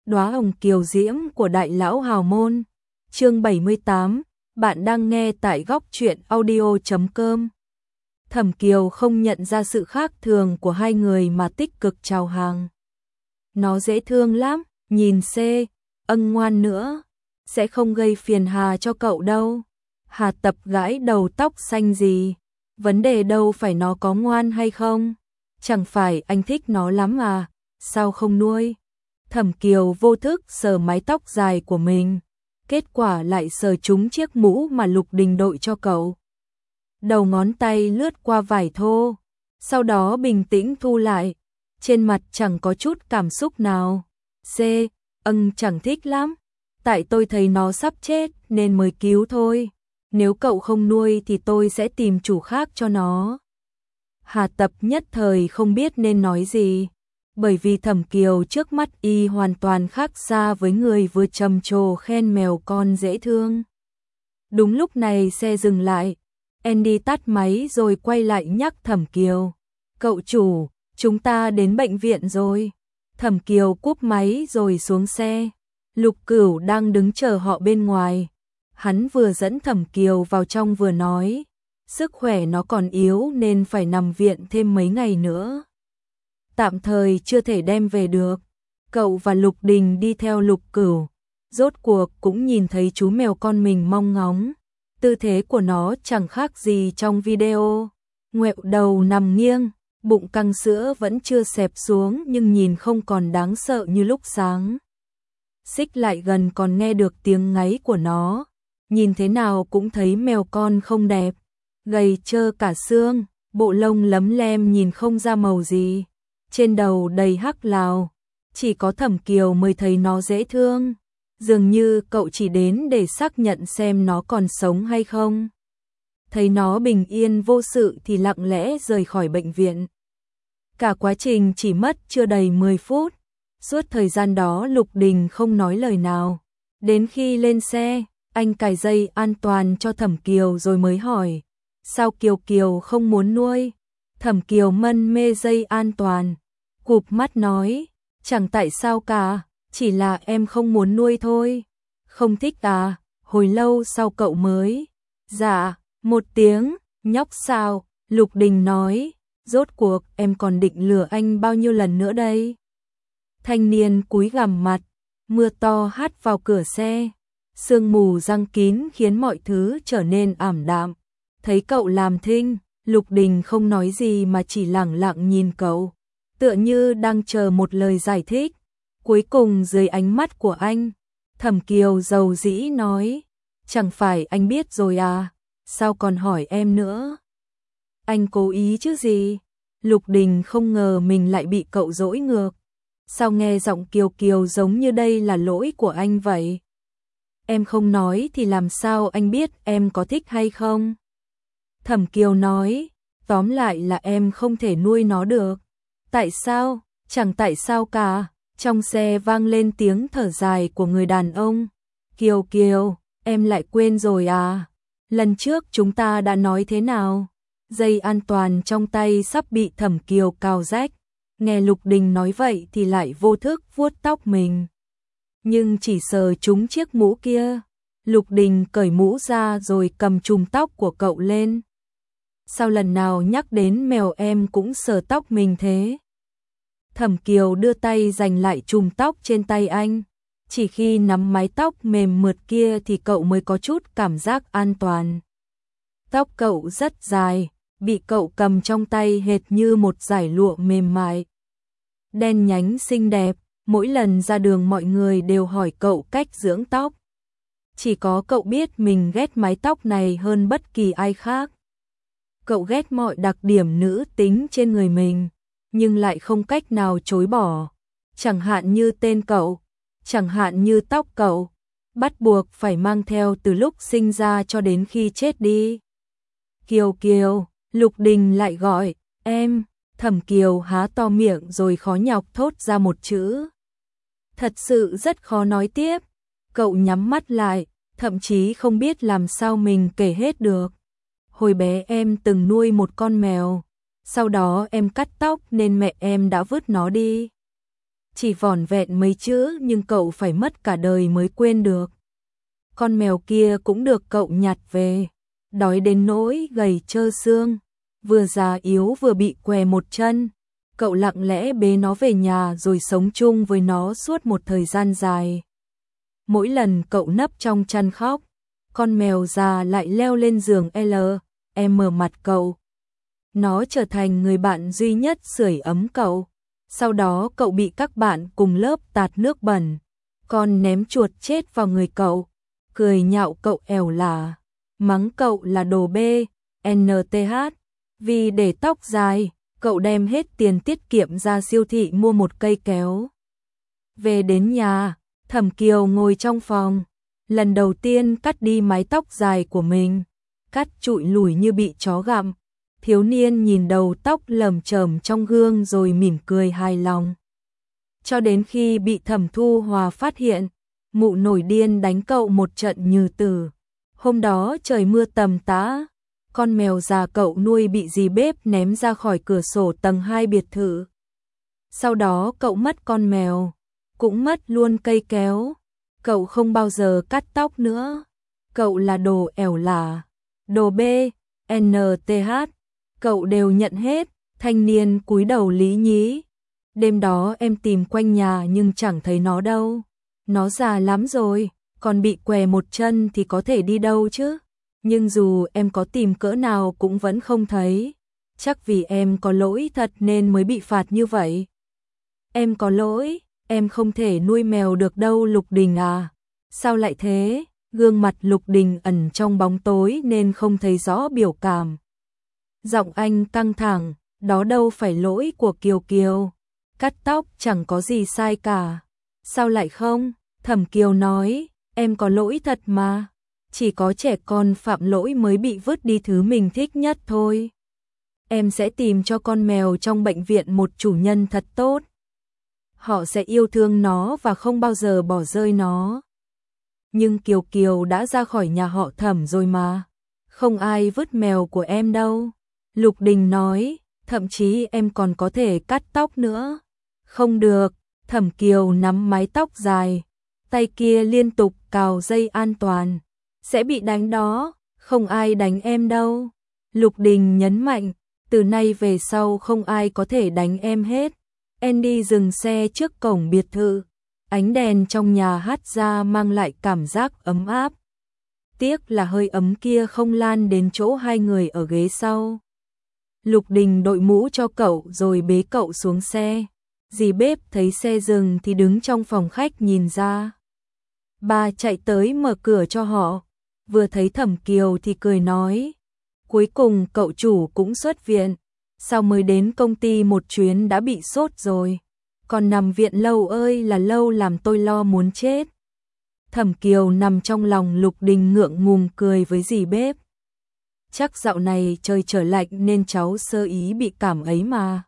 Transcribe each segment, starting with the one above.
Đóa hồng kiều diễm của đại lão hào môn. Chương 78, bạn đang nghe tại góc truyện audio.com. Thẩm Kiều không nhận ra sự khác thường của hai người mà tích cực chào hàng. Nó dễ thương lắm, nhìn ngoan nữa, sẽ không gây phiền hà cho cậu đâu. Hà Tập gãi đầu tóc xanh gì, vấn đề đâu phải nó có ngoan hay không, chẳng phải anh thích nó lắm à, sao không nuôi? Thẩm Kiều vô thức sờ mái tóc dài của mình, kết quả lại sờ trúng chiếc mũ mà Lục Đình đội cho cậu. Đầu ngón tay lướt qua vải thô, sau đó bình tĩnh thu lại, trên mặt chẳng có chút cảm xúc nào. Chẳng thích lắm, tại tôi thấy nó sắp chết nên mới cứu thôi, nếu cậu không nuôi thì tôi sẽ tìm chủ khác cho nó. Hà Tập nhất thời không biết nên nói gì, bởi vì Thẩm Kiều trước mắt y hoàn toàn khác xa với người vừa trầm trồ khen mèo con dễ thương. Đúng lúc này xe dừng lại, Andy tắt máy rồi quay lại nhắc Thẩm Kiều. Cậu chủ, chúng ta đến bệnh viện rồi. Thẩm Kiều cúp máy rồi xuống xe. Lục Cửu đang đứng chờ họ bên ngoài. Hắn vừa dẫn Thẩm Kiều vào trong vừa nói, sức khỏe nó còn yếu nên phải nằm viện thêm mấy ngày nữa. Tạm thời chưa thể đem về được. Cậu và Lục Đình đi theo Lục Cửu, rốt cuộc cũng nhìn thấy chú mèo con mình mong ngóng. Tư thế của nó chẳng khác gì trong video, ngoẹo đầu nằm nghiêng, bụng căng sữa vẫn chưa xẹp xuống nhưng nhìn không còn đáng sợ như lúc sáng. Xích lại gần còn nghe được tiếng ngáy của nó, nhìn thế nào cũng thấy mèo con không đẹp, gầy trơ cả xương, bộ lông lấm lem nhìn không ra màu gì, trên đầu đầy hắc lào, chỉ có Thẩm Kiều mới thấy nó dễ thương. Dường như cậu chỉ đến để xác nhận xem nó còn sống hay không. Thấy nó bình yên vô sự thì lặng lẽ rời khỏi bệnh viện. Cả quá trình chỉ mất chưa đầy 10 phút. Suốt thời gian đó Lục Đình không nói lời nào. Đến khi lên xe, anh cài dây an toàn cho Thẩm Kiều rồi mới hỏi. Sao Kiều Kiều không muốn nuôi? Thẩm Kiều mân mê dây an toàn, cụp mắt nói, chẳng tại sao cả. Chỉ là em không muốn nuôi thôi. Không thích à? Hồi lâu sau cậu mới. Dạ, một tiếng, nhóc sao? Lục Đình nói, rốt cuộc em còn định lừa anh bao nhiêu lần nữa đây? Thanh niên cúi gằm mặt, mưa to hắt vào cửa xe. Sương mù giăng kín khiến mọi thứ trở nên ảm đạm. Thấy cậu làm thinh, Lục Đình không nói gì mà chỉ lẳng lặng nhìn cậu, tựa như đang chờ một lời giải thích. Cuối cùng dưới ánh mắt của anh, Thẩm Kiều dầu dĩ nói, chẳng phải anh biết rồi à, sao còn hỏi em nữa? Anh cố ý chứ gì? Lục Đình không ngờ mình lại bị cậu dỗi ngược. Sao nghe giọng Kiều Kiều giống như đây là lỗi của anh vậy? Em không nói thì làm sao anh biết em có thích hay không? Thẩm Kiều nói, tóm lại là em không thể nuôi nó được. Tại sao? Chẳng tại sao cả. Trong xe vang lên tiếng thở dài của người đàn ông. Kiều Kiều, em lại quên rồi à? Lần trước chúng ta đã nói thế nào? Dây an toàn trong tay sắp bị Thẩm Kiều cào rách. Nghe Lục Đình nói vậy thì lại vô thức vuốt tóc mình. Nhưng chỉ sờ trúng chiếc mũ kia. Lục Đình cởi mũ ra rồi cầm chùm tóc của cậu lên. Sao lần nào nhắc đến mèo em cũng sờ tóc mình thế? Thẩm Kiều đưa tay giành lại chùm tóc trên tay anh. Chỉ khi nắm mái tóc mềm mượt kia thì cậu mới có chút cảm giác an toàn. Tóc cậu rất dài, bị cậu cầm trong tay hệt như một dải lụa mềm mại. Đen nhánh xinh đẹp, mỗi lần ra đường mọi người đều hỏi cậu cách dưỡng tóc. Chỉ có cậu biết mình ghét mái tóc này hơn bất kỳ ai khác. Cậu ghét mọi đặc điểm nữ tính trên người mình, nhưng lại không cách nào chối bỏ, chẳng hạn như tên cậu, chẳng hạn như tóc cậu, bắt buộc phải mang theo từ lúc sinh ra cho đến khi chết đi. Kiều Kiều, Lục Đình lại gọi, em. Thẩm Kiều há to miệng rồi khó nhọc thốt ra một chữ. Thật sự rất khó nói tiếp, cậu nhắm mắt lại, thậm chí không biết làm sao mình kể hết được. Hồi bé em từng nuôi một con mèo. Sau đó em cắt tóc nên mẹ em đã vứt nó đi. chỉ vỏn vẹn mấy chữ nhưng cậu phải mất cả đời mới quên được. Con mèo kia cũng được cậu nhặt về, đói đến nỗi gầy trơ xương, vừa già yếu vừa bị què một chân. Cậu lặng lẽ bế nó về nhà rồi sống chung với nó suốt một thời gian dài. Mỗi lần cậu nấp trong chăn khóc, con mèo già lại leo lên giường mở mặt cậu. Nó trở thành người bạn duy nhất sưởi ấm cậu. Sau đó cậu bị các bạn cùng lớp tạt nước bẩn, còn ném chuột chết vào người cậu, cười nhạo cậu ẻo lả, mắng cậu là đồ bê, NTH. Vì để tóc dài, cậu đem hết tiền tiết kiệm ra siêu thị mua một cây kéo. Về đến nhà, Thẩm Kiều ngồi trong phòng, lần đầu tiên cắt đi mái tóc dài của mình, cắt trụi lủi như bị chó gặm. Thiếu niên nhìn đầu tóc lởm chởm trong gương rồi mỉm cười hài lòng. Cho đến khi bị Thẩm Thu Hòa phát hiện, mụ nổi điên đánh cậu một trận như tử. Hôm đó trời mưa tầm tã, con mèo già cậu nuôi bị dì bếp ném ra khỏi cửa sổ tầng 2 biệt thự. Sau đó cậu mất con mèo, cũng mất luôn cây kéo. Cậu không bao giờ cắt tóc nữa. Cậu là đồ ẻo lả, đồ bê, NTH. Cậu đều nhận hết. Thanh niên cúi đầu lý nhí. Đêm đó em tìm quanh nhà nhưng chẳng thấy nó đâu. Nó già lắm rồi, còn bị què một chân thì có thể đi đâu chứ. Nhưng dù em có tìm cỡ nào cũng vẫn không thấy. Chắc vì em có lỗi thật nên mới bị phạt như vậy. Em có lỗi, em không thể nuôi mèo được đâu Lục Đình à. Sao lại thế? Gương mặt Lục Đình ẩn trong bóng tối nên không thấy rõ biểu cảm. Giọng anh căng thẳng, đó đâu phải lỗi của Kiều Kiều. Cắt tóc chẳng có gì sai cả. Sao lại không? Thẩm Kiều nói, em có lỗi thật mà. Chỉ có trẻ con phạm lỗi mới bị vứt đi thứ mình thích nhất thôi. Em sẽ tìm cho con mèo trong bệnh viện một chủ nhân thật tốt. Họ sẽ yêu thương nó và không bao giờ bỏ rơi nó. Nhưng Kiều Kiều đã ra khỏi nhà họ Thẩm rồi mà. Không ai vứt mèo của em đâu. Lục Đình nói, thậm chí em còn có thể cắt tóc nữa. Không được, Thẩm Kiều nắm mái tóc dài, tay kia liên tục cào dây an toàn. Sẽ bị đánh đó, không ai đánh em đâu. Lục Đình nhấn mạnh, từ nay về sau không ai có thể đánh em hết. Andy dừng xe trước cổng biệt thự. Ánh đèn trong nhà hắt ra mang lại cảm giác ấm áp. Tiếc là hơi ấm kia không lan đến chỗ hai người ở ghế sau. Lục Đình đội mũ cho cậu rồi bế cậu xuống xe. Dì bếp thấy xe dừng thì đứng trong phòng khách nhìn ra. Bà chạy tới mở cửa cho họ. Vừa thấy Thẩm Kiều thì cười nói. Cuối cùng cậu chủ cũng xuất viện. Sao mới đến công ty một chuyến đã bị sốt rồi. Còn nằm viện lâu ơi là lâu làm tôi lo muốn chết. Thẩm Kiều nằm trong lòng Lục Đình ngượng ngùng cười với dì bếp. Chắc dạo này trời trở lạnh nên cháu sơ ý bị cảm ấy mà.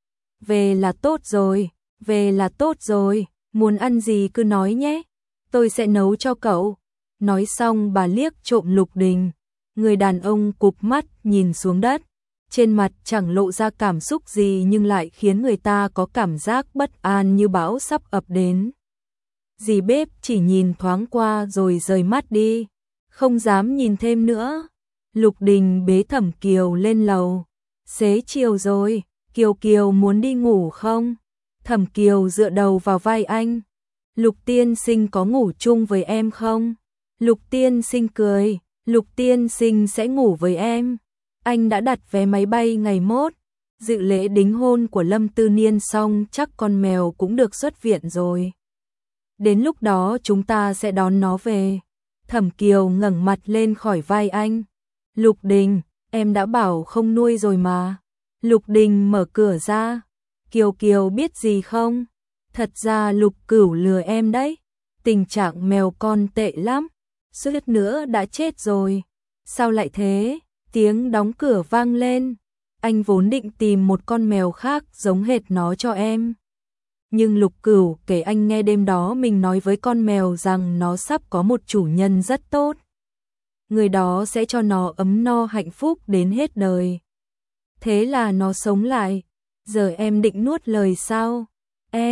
Về là tốt rồi, về là tốt rồi, muốn ăn gì cứ nói nhé, tôi sẽ nấu cho cậu. Nói xong bà liếc trộm Lục Đình, người đàn ông cụp mắt nhìn xuống đất, trên mặt chẳng lộ ra cảm xúc gì nhưng lại khiến người ta có cảm giác bất an như bão sắp ập đến. Dì bếp chỉ nhìn thoáng qua rồi rời mắt đi, không dám nhìn thêm nữa. Lục Đình bế Thẩm Kiều lên lầu. Xế chiều rồi, Kiều Kiều muốn đi ngủ không? Thẩm Kiều dựa đầu vào vai anh. Lục tiên sinh có ngủ chung với em không? Lục tiên sinh cười, Lục tiên sinh sẽ ngủ với em. Anh đã đặt vé máy bay ngày mốt. Dự lễ đính hôn của Lâm Tư Niên xong chắc con mèo cũng được xuất viện rồi. Đến lúc đó chúng ta sẽ đón nó về. Thẩm Kiều ngẩng mặt lên khỏi vai anh. Lục Đình, em đã bảo không nuôi rồi mà. Lục Đình mở cửa ra. Kiều Kiều biết gì không? Thật ra Lục Cửu lừa em đấy. Tình trạng mèo con tệ lắm. Suýt nữa đã chết rồi. Sao lại thế? Tiếng đóng cửa vang lên. Anh vốn định tìm một con mèo khác giống hệt nó cho em. Nhưng Lục Cửu kể anh nghe đêm đó mình nói với con mèo rằng nó sắp có một chủ nhân rất tốt. Người đó sẽ cho nó ấm no hạnh phúc đến hết đời. Thế là nó sống lại. Giờ em định nuốt lời sao? Em,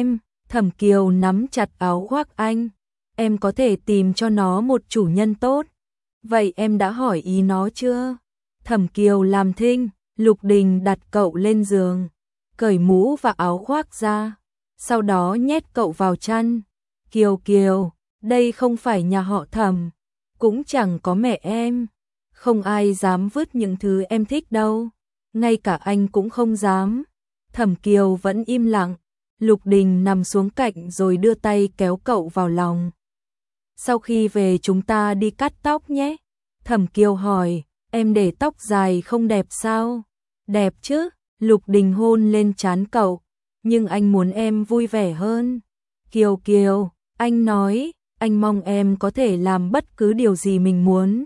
Thẩm Kiều nắm chặt áo khoác anh. Em có thể tìm cho nó một chủ nhân tốt. Vậy em đã hỏi ý nó chưa? Thẩm Kiều làm thinh. Lục Đình đặt cậu lên giường, cởi mũ và áo khoác ra, sau đó nhét cậu vào chăn. Kiều Kiều, đây không phải nhà họ Thẩm, cũng chẳng có mẹ em. Không ai dám vứt những thứ em thích đâu, ngay cả anh cũng không dám. Thẩm Kiều vẫn im lặng. Lục Đình nằm xuống cạnh rồi đưa tay kéo cậu vào lòng. Sau khi về chúng ta đi cắt tóc nhé. Thẩm Kiều hỏi, em để tóc dài không đẹp sao? Đẹp chứ, Lục Đình hôn lên trán cậu, nhưng anh muốn em vui vẻ hơn. Kiều Kiều, anh nói, anh mong em có thể làm bất cứ điều gì mình muốn.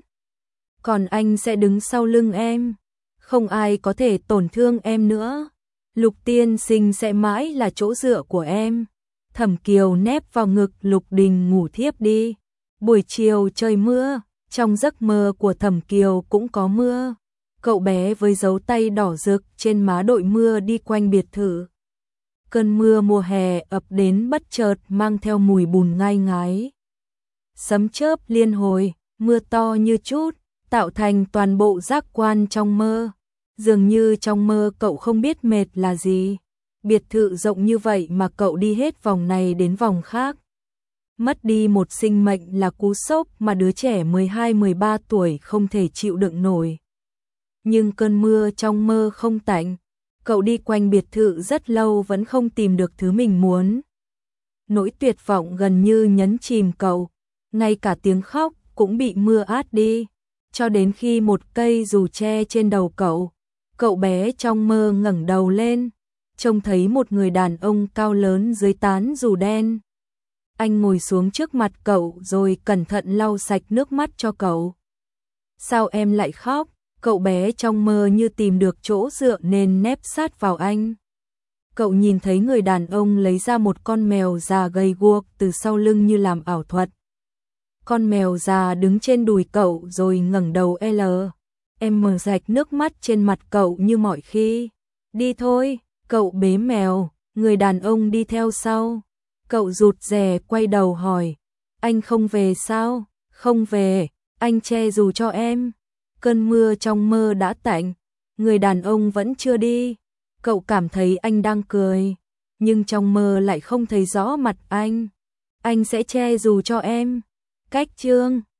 Còn anh sẽ đứng sau lưng em, không ai có thể tổn thương em nữa. Lục tiên sinh sẽ mãi là chỗ dựa của em. Thẩm Kiều nép vào ngực Lục Đình ngủ thiếp đi. Buổi chiều trời mưa, trong giấc mơ của Thẩm Kiều cũng có mưa. Cậu bé với dấu tay đỏ rực trên má đội mưa đi quanh biệt thự. Cơn mưa mùa hè ập đến bất chợt mang theo mùi bùn ngai ngái. Sấm chớp liên hồi, mưa to như chút, tạo thành toàn bộ giác quan trong mơ. Dường như trong mơ cậu không biết mệt là gì. Biệt thự rộng như vậy mà cậu đi hết vòng này đến vòng khác. Mất đi một sinh mệnh là cú sốc mà đứa trẻ 12-13 tuổi không thể chịu đựng nổi. Nhưng cơn mưa trong mơ không tạnh, cậu đi quanh biệt thự rất lâu vẫn không tìm được thứ mình muốn. Nỗi tuyệt vọng gần như nhấn chìm cậu, ngay cả tiếng khóc cũng bị mưa át đi, cho đến khi một cây dù che trên đầu cậu. Cậu bé trong mơ ngẩng đầu lên, trông thấy một người đàn ông cao lớn dưới tán dù đen. Anh ngồi xuống trước mặt cậu rồi cẩn thận lau sạch nước mắt cho cậu. Sao em lại khóc? Cậu bé trong mơ như tìm được chỗ dựa nên nép sát vào anh. Cậu nhìn thấy người đàn ông lấy ra một con mèo già gầy guộc từ sau lưng như làm ảo thuật. Con mèo già đứng trên đùi cậu rồi ngẩng đầu L. Em mở rạch nước mắt trên mặt cậu như mọi khi. Đi thôi, cậu bế mèo, người đàn ông đi theo sau. Cậu rụt rè quay đầu hỏi, anh không về sao? Không về, anh che dù cho em. Cơn mưa trong mơ đã tạnh, người đàn ông vẫn chưa đi. Cậu cảm thấy anh đang cười, nhưng trong mơ lại không thấy rõ mặt anh. Anh sẽ che dù cho em. Cách chương